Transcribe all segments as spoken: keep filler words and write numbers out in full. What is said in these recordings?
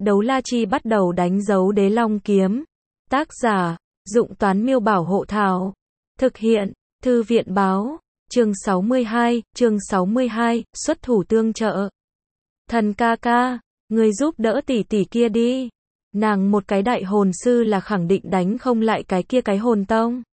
Đấu la chi bắt đầu đánh dấu đế long kiếm. Tác giả, Dụng Toán Miêu Bảo Hộ Thảo. Thực hiện, Thư viện Báo. Chương sáu mươi hai, chương sáu mươi hai, xuất thủ tương trợ. Thần ca ca, người giúp đỡ tỷ tỷ kia đi. Nàng một cái đại hồn sư là khẳng định đánh không lại cái kia cái hồn tông.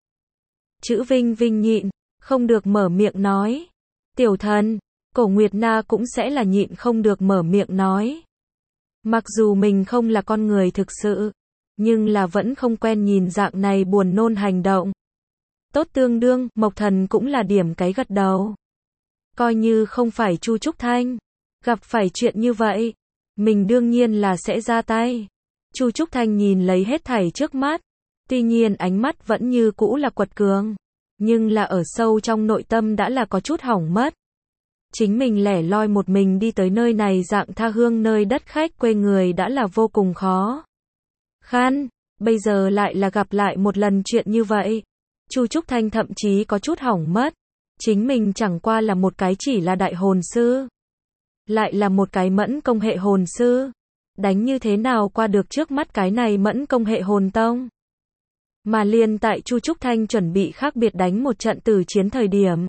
Chữ Vinh Vinh nhịn, không được mở miệng nói. Tiểu thần, Cổ Nguyệt Na cũng sẽ là nhịn không được mở miệng nói. Mặc dù mình không là con người thực sự, nhưng là vẫn không quen nhìn dạng này buồn nôn hành động. Tốt tương đương, Mộc Thần cũng là điểm cái gật đầu. Coi như không phải Chu Trúc Thanh, gặp phải chuyện như vậy, mình đương nhiên là sẽ ra tay. Chu Trúc Thanh nhìn lấy hết thảy trước mắt, tuy nhiên ánh mắt vẫn như cũ là quật cường, nhưng là ở sâu trong nội tâm đã là có chút hỏng mất. Chính mình lẻ loi một mình đi tới nơi này dạng tha hương nơi đất khách quê người đã là vô cùng khó khăn, bây giờ lại là gặp lại một lần chuyện như vậy. Chu Trúc Thanh thậm chí có chút hỏng mất, chính mình chẳng qua là một cái chỉ là đại hồn sư, lại là một cái mẫn công hệ hồn sư, đánh như thế nào qua được trước mắt cái này mẫn công hệ hồn tông. Mà liền tại Chu Trúc Thanh chuẩn bị khác biệt đánh một trận tử chiến thời điểm,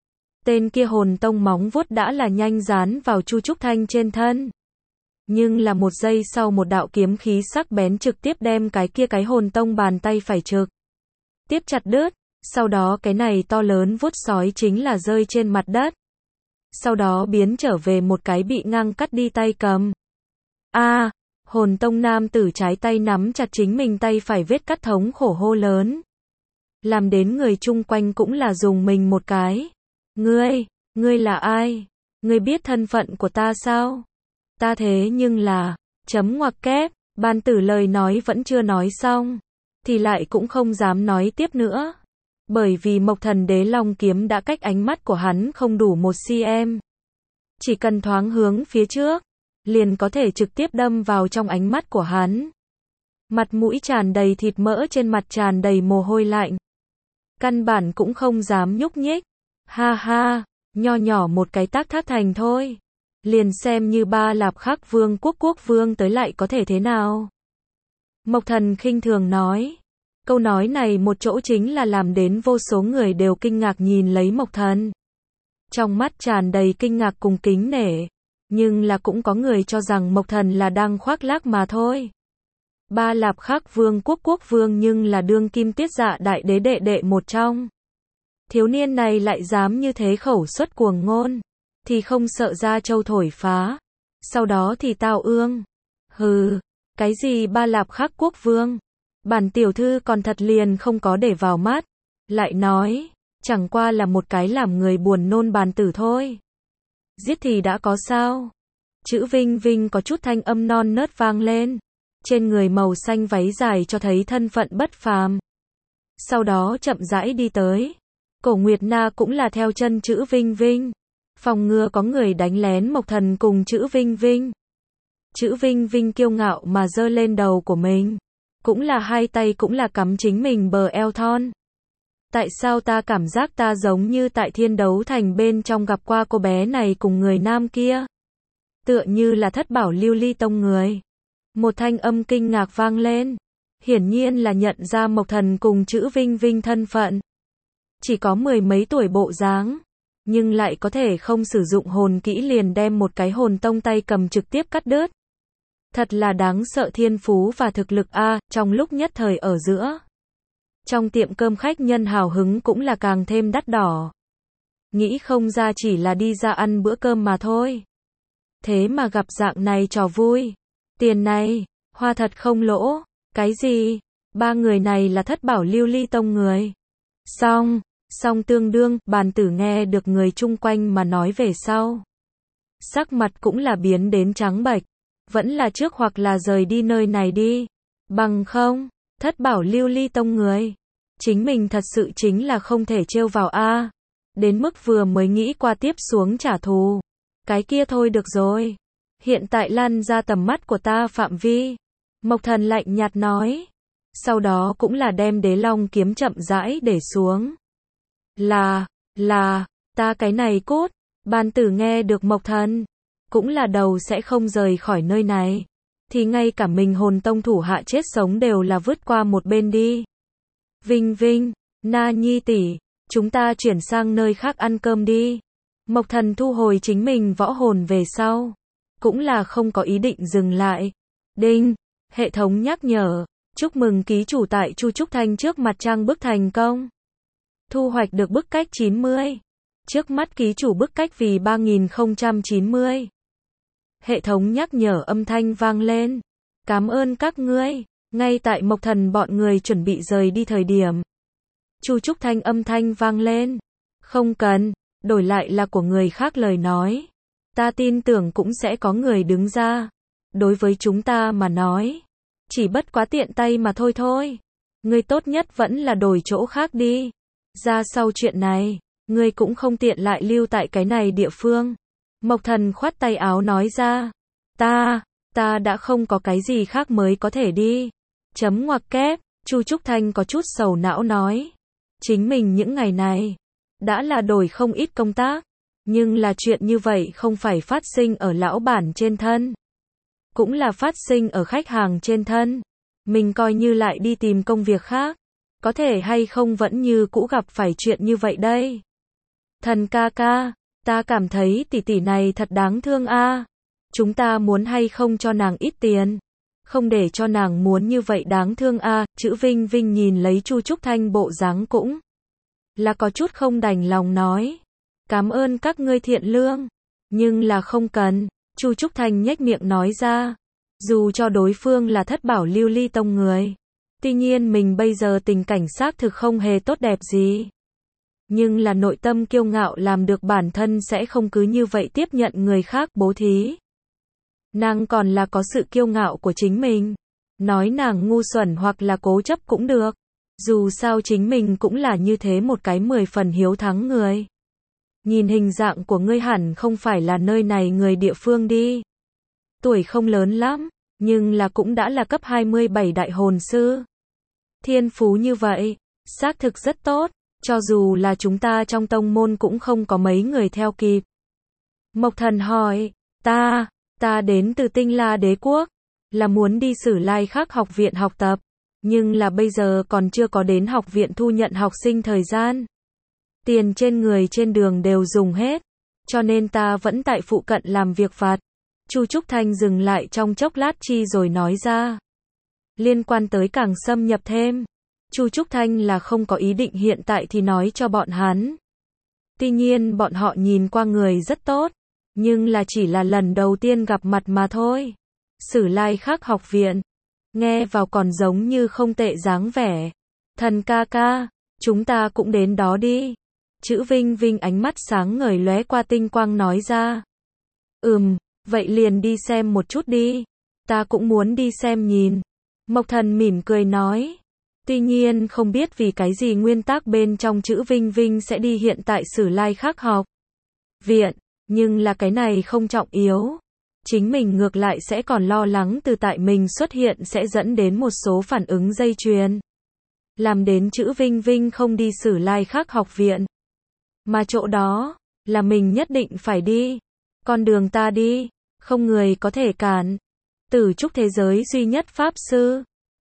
tên kia hồn tông móng vuốt đã là nhanh dán vào Chu Trúc Thanh trên thân. Nhưng là một giây sau một đạo kiếm khí sắc bén trực tiếp đem cái kia cái hồn tông bàn tay phải trực tiếp chặt đứt, sau đó cái này to lớn vuốt sói chính là rơi trên mặt đất. Sau đó biến trở về một cái bị ngang cắt đi tay cầm. A, à, hồn tông nam tử trái tay nắm chặt chính mình tay phải vết cắt thống khổ hô lớn. Làm đến người chung quanh cũng là dùng mình một cái. Ngươi, ngươi là ai? Ngươi biết thân phận của ta sao? Ta thế nhưng là, chấm ngoặc kép, ban tử lời nói vẫn chưa nói xong, thì lại cũng không dám nói tiếp nữa. Bởi vì Mộc Thần Đế Long kiếm đã cách ánh mắt của hắn không đủ một cm. Chỉ cần thoáng hướng phía trước, liền có thể trực tiếp đâm vào trong ánh mắt của hắn. Mặt mũi tràn đầy thịt mỡ, trên mặt tràn đầy mồ hôi lạnh. Căn bản cũng không dám nhúc nhích. Ha ha, nho nhỏ một cái tác thác thành thôi. Liền xem như Ba Lạp Khắc Vương quốc quốc vương tới lại có thể thế nào? Mộc Thần khinh thường nói. Câu nói này một chỗ chính là làm đến vô số người đều kinh ngạc nhìn lấy Mộc Thần. Trong mắt tràn đầy kinh ngạc cùng kính nể. Nhưng là cũng có người cho rằng Mộc Thần là đang khoác lác mà thôi. Ba Lạp Khắc Vương quốc quốc vương nhưng là đương kim Tiết Dạ đại đế đệ đệ một trong. Thiếu niên này lại dám như thế khẩu xuất cuồng ngôn, thì không sợ ra châu thổi phá. Sau đó thì tao ương. Hừ, cái gì Ba Lạp Khắc quốc vương? Bản tiểu thư còn thật liền không có để vào mắt. Lại nói, chẳng qua là một cái làm người buồn nôn bàn tử thôi. Giết thì đã có sao? Chữ Vinh Vinh có chút thanh âm non nớt vang lên. Trên người màu xanh váy dài cho thấy thân phận bất phàm. Sau đó chậm rãi đi tới. Cổ Nguyệt Na cũng là theo chân chữ Vinh Vinh. Phòng ngừa có người đánh lén Mộc Thần cùng chữ Vinh Vinh. Chữ Vinh Vinh kiêu ngạo mà giơ lên đầu của mình. Cũng là hai tay cũng là cắm chính mình bờ eo thon. Tại sao ta cảm giác ta giống như tại Thiên Đấu Thành bên trong gặp qua cô bé này cùng người nam kia? Tựa như là Thất Bảo Lưu Ly Tông người. Một thanh âm kinh ngạc vang lên. Hiển nhiên là nhận ra Mộc Thần cùng chữ Vinh Vinh thân phận. Chỉ có mười mấy tuổi bộ dáng, nhưng lại có thể không sử dụng hồn kỹ liền đem một cái hồn tông tay cầm trực tiếp cắt đứt. Thật là đáng sợ thiên phú và thực lực a, à, trong lúc nhất thời ở giữa. Trong tiệm cơm khách nhân hào hứng cũng là càng thêm đắt đỏ. Nghĩ không ra chỉ là đi ra ăn bữa cơm mà thôi. Thế mà gặp dạng này trò vui. Tiền này, hoa thật không lỗ. Cái gì? Ba người này là Thất Bảo Lưu Ly Tông người. Xong, xong tương đương, bàn tử nghe được người chung quanh mà nói về sau. Sắc mặt cũng là biến đến trắng bệch. Vẫn là trước hoặc là rời đi nơi này đi. Bằng không, Thất Bảo Lưu Ly Tông người. Chính mình thật sự chính là không thể trêu vào a. À. Đến mức vừa mới nghĩ qua tiếp xuống trả thù. Cái kia thôi được rồi. Hiện tại lăn ra tầm mắt của ta phạm vi. Mộc Thần lạnh nhạt nói. Sau đó cũng là đem Đế Long kiếm chậm rãi để xuống. Là, là, ta cái này cốt. Bàn tử nghe được Mộc Thần. Cũng là đầu sẽ không rời khỏi nơi này. thì ngay cả mình hồn tông thủ hạ chết sống đều là vứt qua một bên đi. Vinh Vinh, Na Nhi tỷ, chúng ta chuyển sang nơi khác ăn cơm đi. Mộc Thần thu hồi chính mình võ hồn về sau, cũng là không có ý định dừng lại. Đinh, hệ thống nhắc nhở, chúc mừng ký chủ tại Chu Trúc Thanh trước mặt trang bức thành công. Thu hoạch được bức cách chín mươi. Trước mắt ký chủ bức cách vì ba nghìn không trăm chín mươi. Hệ thống nhắc nhở âm thanh vang lên. Cảm ơn các ngươi. Ngay tại Mộc Thần bọn người chuẩn bị rời đi thời điểm, Chu Trúc Thanh âm thanh vang lên. Không cần, đổi lại là của người khác lời nói. Ta tin tưởng cũng sẽ có người đứng ra. Đối với chúng ta mà nói, chỉ bất quá tiện tay mà thôi thôi. Ngươi tốt nhất vẫn là đổi chỗ khác đi. Ra sau chuyện này, ngươi cũng không tiện lại lưu tại cái này địa phương. Mộc Thần khoát tay áo nói ra. Ta, ta đã không có cái gì khác mới có thể đi. Chấm ngoặc kép, Chu Trúc Thanh có chút sầu não nói. Chính mình những ngày này, đã là đổi không ít công tác. Nhưng là chuyện như vậy không phải phát sinh ở lão bản trên thân. Cũng là phát sinh ở khách hàng trên thân. Mình coi như lại đi tìm công việc khác. Có thể hay không vẫn như cũ gặp phải chuyện như vậy đây. Thần ca ca, ta cảm thấy tỷ tỷ này thật đáng thương a. Chúng ta muốn hay không cho nàng ít tiền. Không để cho nàng muốn như vậy đáng thương a. Chữ Vinh Vinh nhìn lấy Chu Trúc Thanh bộ dáng cũng là có chút không đành lòng nói. Cảm ơn các ngươi thiện lương. Nhưng là không cần. Chu Trúc Thanh nhếch miệng nói ra. Dù cho đối phương là Thất Bảo Lưu Ly Tông người. Tuy nhiên mình bây giờ tình cảnh xác thực không hề tốt đẹp gì. Nhưng là nội tâm kiêu ngạo làm được bản thân sẽ không cứ như vậy tiếp nhận người khác bố thí. Nàng còn là có sự kiêu ngạo của chính mình. Nói nàng ngu xuẩn hoặc là cố chấp cũng được. Dù sao chính mình cũng là như thế một cái mười phần hiếu thắng người. Nhìn hình dạng của ngươi hẳn không phải là nơi này người địa phương đi. Tuổi không lớn lắm, nhưng là cũng đã là cấp hai mươi bảy đại hồn sư. Thiên phú như vậy, xác thực rất tốt, cho dù là chúng ta trong tông môn cũng không có mấy người theo kịp. Mộc Thần hỏi, ta, ta đến từ Tinh La Đế Quốc, là muốn đi Sử Lai Khắc học viện học tập, nhưng là bây giờ còn chưa có đến học viện thu nhận học sinh thời gian. Tiền trên người trên đường đều dùng hết, cho nên ta vẫn tại phụ cận làm việc vặt. Chu Trúc Thanh dừng lại trong chốc lát chi rồi nói ra. Liên quan tới càng xâm nhập thêm, Chu Trúc Thanh là không có ý định hiện tại thì nói cho bọn hắn. Tuy nhiên bọn họ nhìn qua người rất tốt, nhưng là chỉ là lần đầu tiên gặp mặt mà thôi. Sử Lai Khắc học viện, nghe vào còn giống như không tệ dáng vẻ. Thần ca ca, chúng ta cũng đến đó đi. Chữ Vinh Vinh ánh mắt sáng ngời lóe qua tinh quang nói ra. Ừm, vậy liền đi xem một chút đi. Ta cũng muốn đi xem nhìn. Mộc Thần mỉm cười nói. Tuy nhiên không biết vì cái gì nguyên tắc bên trong chữ Vinh Vinh sẽ đi hiện tại Sử Lai Khắc học viện, nhưng là cái này không trọng yếu. Chính mình ngược lại sẽ còn lo lắng từ tại mình xuất hiện sẽ dẫn đến một số phản ứng dây chuyền. Làm đến chữ Vinh Vinh không đi Sử Lai Khắc học viện. Mà chỗ đó, là mình nhất định phải đi. Con đường ta đi, không người có thể cản. Tử trúc thế giới duy nhất pháp sư.